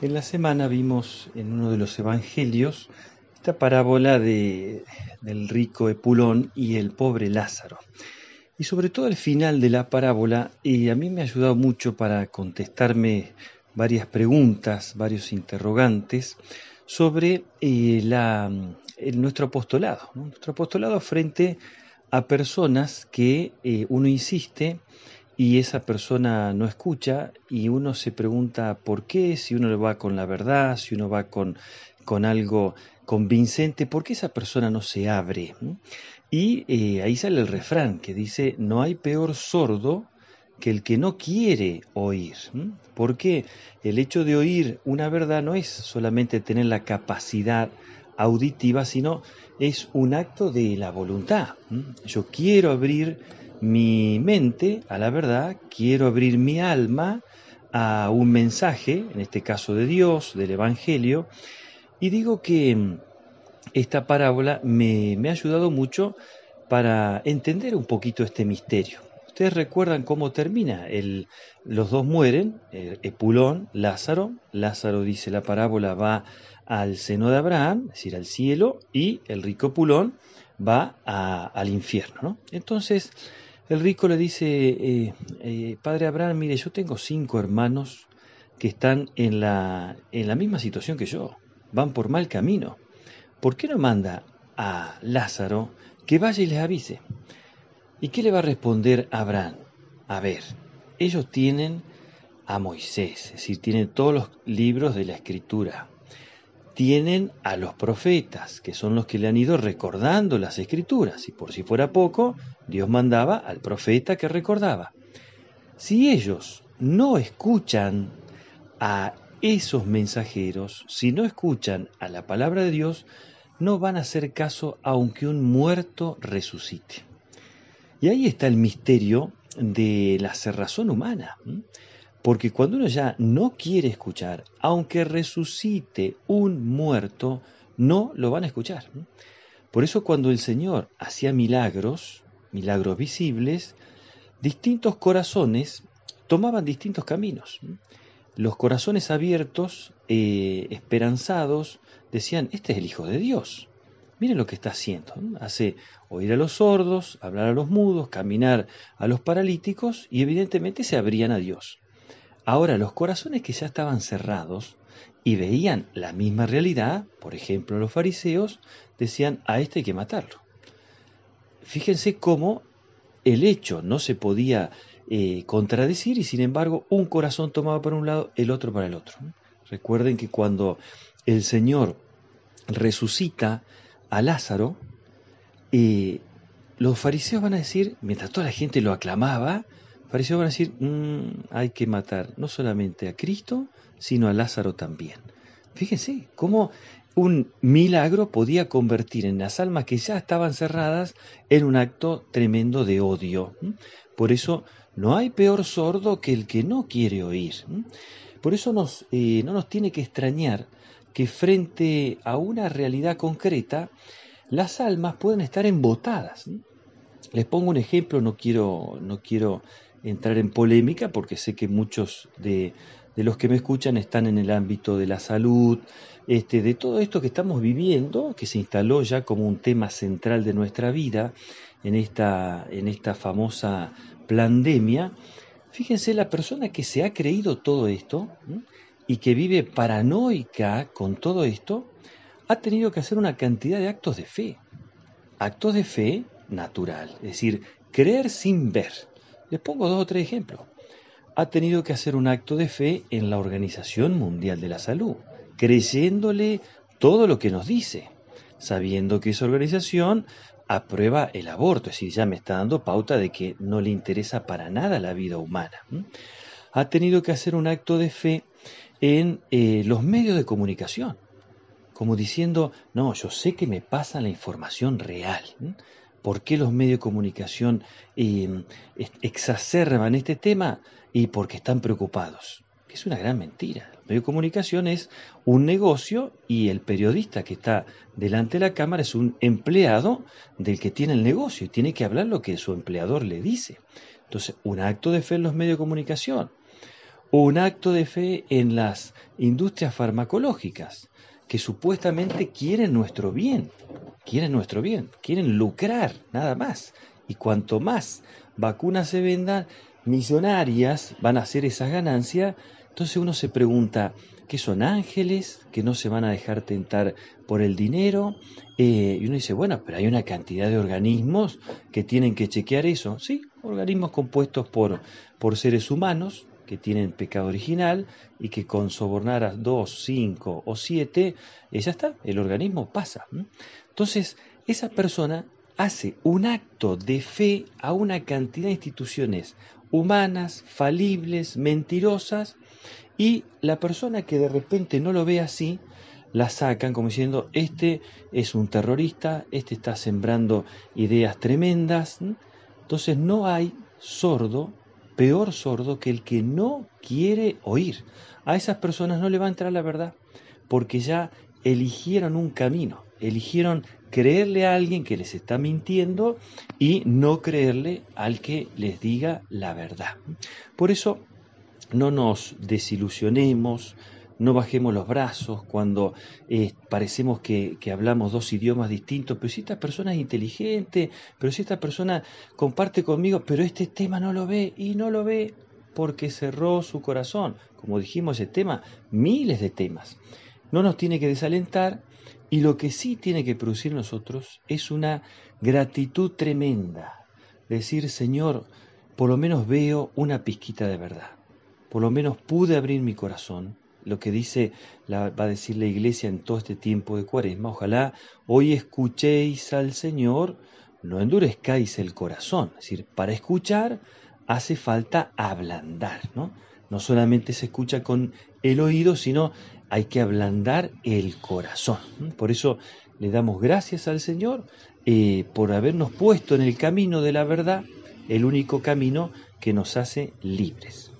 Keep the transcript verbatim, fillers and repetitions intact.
En la semana vimos en uno de los evangelios esta parábola de, del rico Epulón y el pobre Lázaro. Y sobre todo al final de la parábola, y a mí me ha ayudado mucho para contestarme varias preguntas, varios interrogantes sobre eh, la, el- nuestro apostolado, ¿no? Nuestro apostolado frente a personas que eh, uno insiste y esa persona no escucha y uno se pregunta por qué, si uno va con la verdad, si uno va con, con algo convincente, ¿por qué esa persona no se abre? ¿Mm? Y eh, ahí sale el refrán que dice, no hay peor sordo que el que no quiere oír. ¿Mm? Porque el hecho de oír una verdad no es solamente tener la capacidad auditiva, sino es un acto de la voluntad. ¿Mm? Yo quiero abrir mi mente a la verdad, quiero abrir mi alma a un mensaje, en este caso de Dios, del Evangelio, y digo que mm, esta parábola me, me ha ayudado mucho para entender un poquito este misterio. Ustedes recuerdan cómo termina. El, los dos mueren, eh, Epulón, Lázaro. Lázaro, dice la parábola, va al seno de Abraham, es decir, al cielo, y el rico Epulón va a- al infierno, ¿no? Entonces, el rico le dice, eh, eh, padre Abraham, mire, yo tengo cinco hermanos que están en la, en la misma situación que yo, van por mal camino. ¿Por qué no manda a Lázaro que vaya y les avise? ¿Y qué le va a responder Abraham? A ver, ellos tienen a Moisés, es decir, tienen todos los libros de la Escritura. Tienen a los profetas, que son los que le han ido recordando las Escrituras. Y por si fuera poco, Dios mandaba al profeta que recordaba. Si ellos no escuchan a esos mensajeros, si no escuchan a la palabra de Dios, no van a hacer caso aunque un muerto resucite. Y ahí está el misterio de la cerrazón humana, ¿m? Porque cuando uno ya no quiere escuchar, aunque resucite un muerto, no lo van a escuchar. ¿m? Por eso cuando el Señor hacía milagros, milagros visibles, distintos corazones tomaban distintos caminos. ¿m? Los corazones abiertos, eh, esperanzados, decían, este es el Hijo de Dios. Miren lo que está haciendo. ¿no? Hace oír a los sordos, hablar a los mudos, caminar a los paralíticos y evidentemente se abrían a Dios. Ahora, los corazones que ya estaban cerrados y veían la misma realidad, por ejemplo los fariseos, decían, a este hay que matarlo. Fíjense cómo el hecho no se podía eh, contradecir y sin embargo un corazón tomaba para un lado, el otro para el otro. ¿no? Recuerden que cuando el Señor resucita a Lázaro, eh, los fariseos van a decir, mientras toda la gente lo aclamaba, los fariseos van a decir, "Mm, hay que matar no solamente a Cristo, sino a Lázaro también. Fíjense cómo un milagro podía convertir en las almas que ya estaban cerradas en un acto tremendo de odio. ¿m? Por eso no hay peor sordo que el que no quiere oír. ¿m? Por eso nos, eh, no nos tiene que extrañar que frente a una realidad concreta, las almas pueden estar embotadas. ¿m? Les pongo un ejemplo, no quiero, no quiero entrar en polémica porque sé que muchos de, de los que me escuchan están en el ámbito de la salud, este, de todo esto que estamos viviendo, que se instaló ya como un tema central de nuestra vida en esta, en esta famosa pandemia. Fíjense, la persona que se ha creído todo esto ¿m? y que vive paranoica con todo esto, ha tenido que hacer una cantidad de actos de fe. Actos de fe natural, es decir, creer sin ver. Les pongo dos o tres ejemplos. Ha tenido que hacer un acto de fe en la Organización Mundial de la Salud, creyéndole todo lo que nos dice, sabiendo que esa organización aprueba el aborto, es decir, ya me está dando pauta de que no le interesa para nada la vida humana. ¿m? Ha tenido que hacer un acto de fe en eh, los medios de comunicación, como diciendo, no, yo sé que me pasan la información real. ¿m? ¿Por qué los medios de comunicación eh, exacerban este tema? Y porque están preocupados, que es una gran mentira. El medio de comunicación es un negocio y el periodista que está delante de la cámara es un empleado del que tiene el negocio y tiene que hablar lo que su empleador le dice. Entonces, un acto de fe en los medios de comunicación, un acto de fe en las industrias farmacológicas, que supuestamente quieren nuestro bien, quieren nuestro bien, quieren lucrar, nada más. Y cuanto más vacunas se vendan, millonarias van a ser esas ganancias. Entonces uno se pregunta, ¿qué son ángeles que no se van a dejar tentar por el dinero? Eh, y uno dice, bueno, pero hay una cantidad de organismos que tienen que chequear eso. Sí, organismos compuestos por, por seres humanos que tienen pecado original y que con sobornar a dos, cinco o siete, eh, ya está, el organismo pasa. ¿m? Entonces, esa persona hace un acto de fe a una cantidad de instituciones humanas, falibles, mentirosas, y la persona que de repente no lo ve así, la sacan como diciendo, este es un terrorista, este está sembrando ideas tremendas. ¿m? Entonces no hay sordo, peor sordo que el que no quiere oír. A esas personas no le va a entrar la verdad, porque ya eligieron un camino, eligieron creerle a alguien que les está mintiendo y no creerle al que les diga la verdad. Por eso no nos desilusionemos, no bajemos los brazos cuando eh, parecemos que, que hablamos dos idiomas distintos, pero si esta persona es inteligente, pero si esta persona comparte conmigo, pero este tema no lo ve, y no lo ve porque cerró su corazón. Como dijimos, ese tema, miles de temas. No nos tiene que desalentar, y lo que sí tiene que producir en nosotros es una gratitud tremenda. Decir, Señor, por lo menos veo una pizquita de verdad. Por lo menos pude abrir mi corazón, lo que dice, la, va a decir la iglesia en todo este tiempo de Cuaresma. Ojalá hoy escuchéis al Señor, no endurezcáis el corazón. Es decir, para escuchar hace falta ablandar, ¿no? No solamente se escucha con el oído, sino hay que ablandar el corazón. Por eso le damos gracias al Señor eh, por habernos puesto en el camino de la verdad, el único camino que nos hace libres.